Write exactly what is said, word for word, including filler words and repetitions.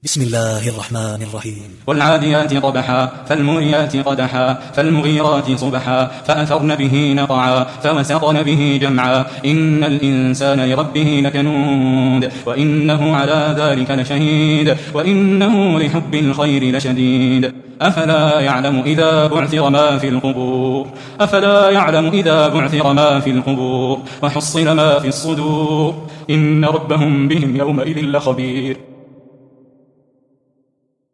بسم الله الرحمن الرحيم. والعاديات ضبحا فالموريات قدحا فالمغيرات صبحا فأثرن به نقعا فوسطن به جمعا إن الإنسان لربه لكنود وإنه على ذلك لشهيد وإنه لحب الخير لشديد أفلا يعلم إذا بعثر ما في القبور أفلا يعلم إذا بعثر ما في القبور وحصل ما في الصدور إن ربهم بهم يومئذ لخبير.